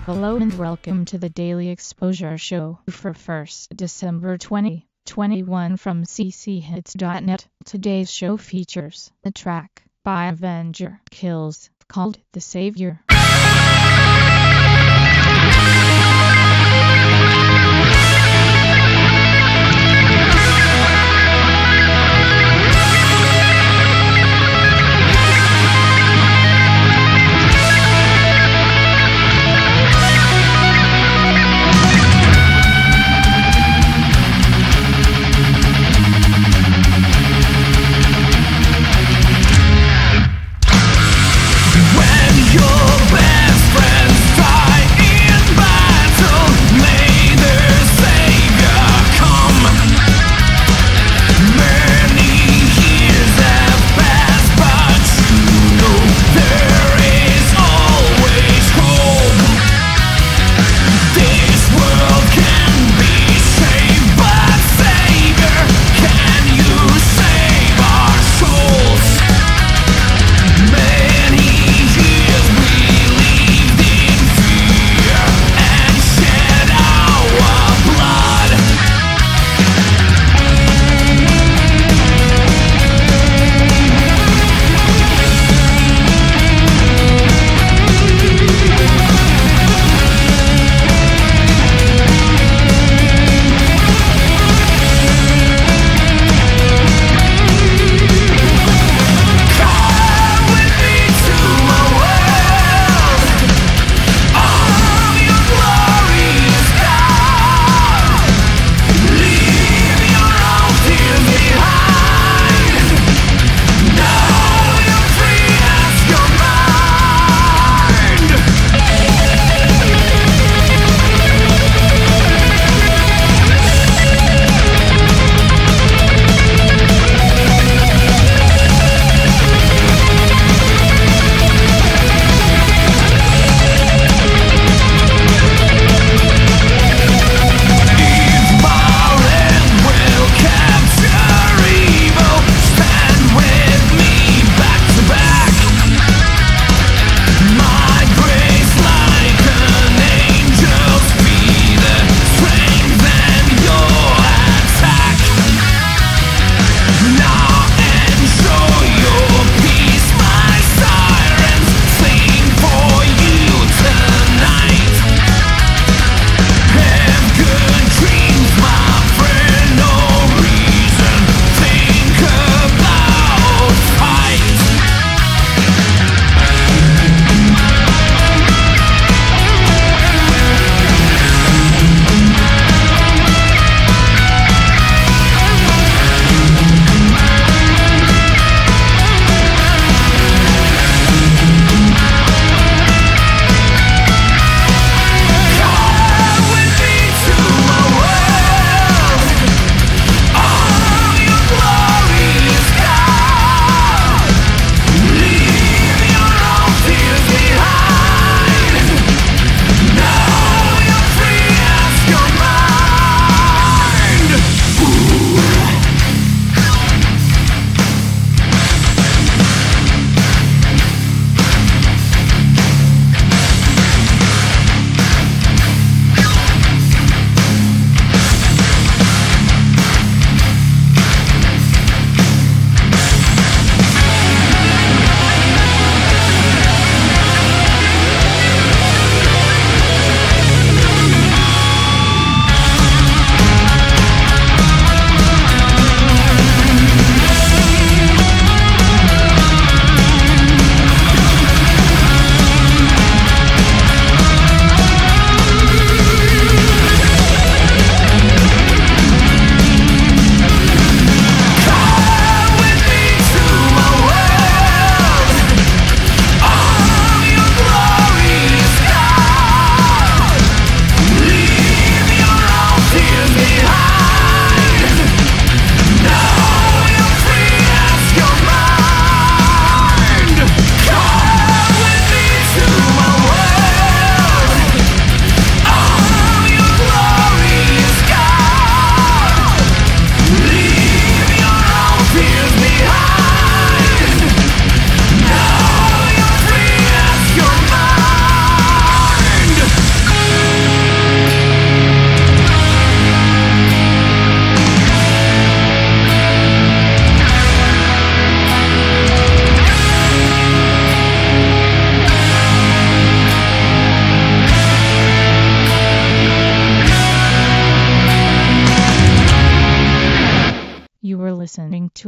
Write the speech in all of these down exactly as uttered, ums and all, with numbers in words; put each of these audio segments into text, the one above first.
Hello and welcome to the Daily Exposure Show for first December twenty twenty-one from c c hits dot net. Today's show features a track by Avenger Kills called The Savior. When you're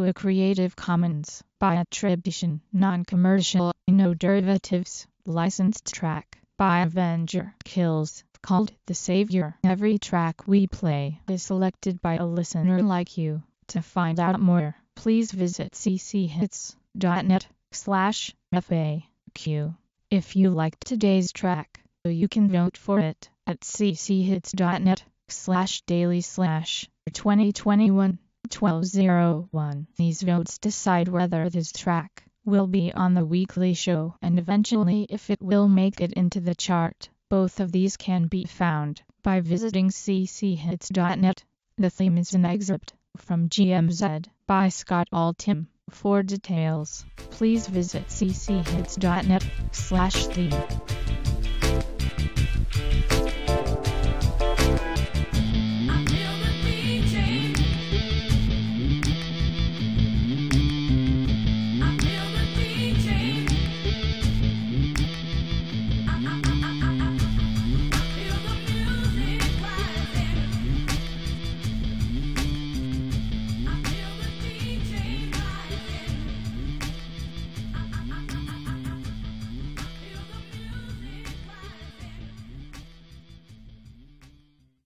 a Creative Commons by attribution, non-commercial, no derivatives, licensed track by Avenger Kills, called The Savior. Every track we play is selected by a listener like you. To find out more, please visit cchits.net slash FAQ. If you liked today's track, you can vote for it at cchits.net slash daily slash 2021 1201. These votes decide whether this track will be on the weekly show and eventually if it will make it into the chart. Both of these can be found by visiting cchits.net. The theme is an excerpt from G M Z by Scott Altham. For details, please visit cchits.net slash theme.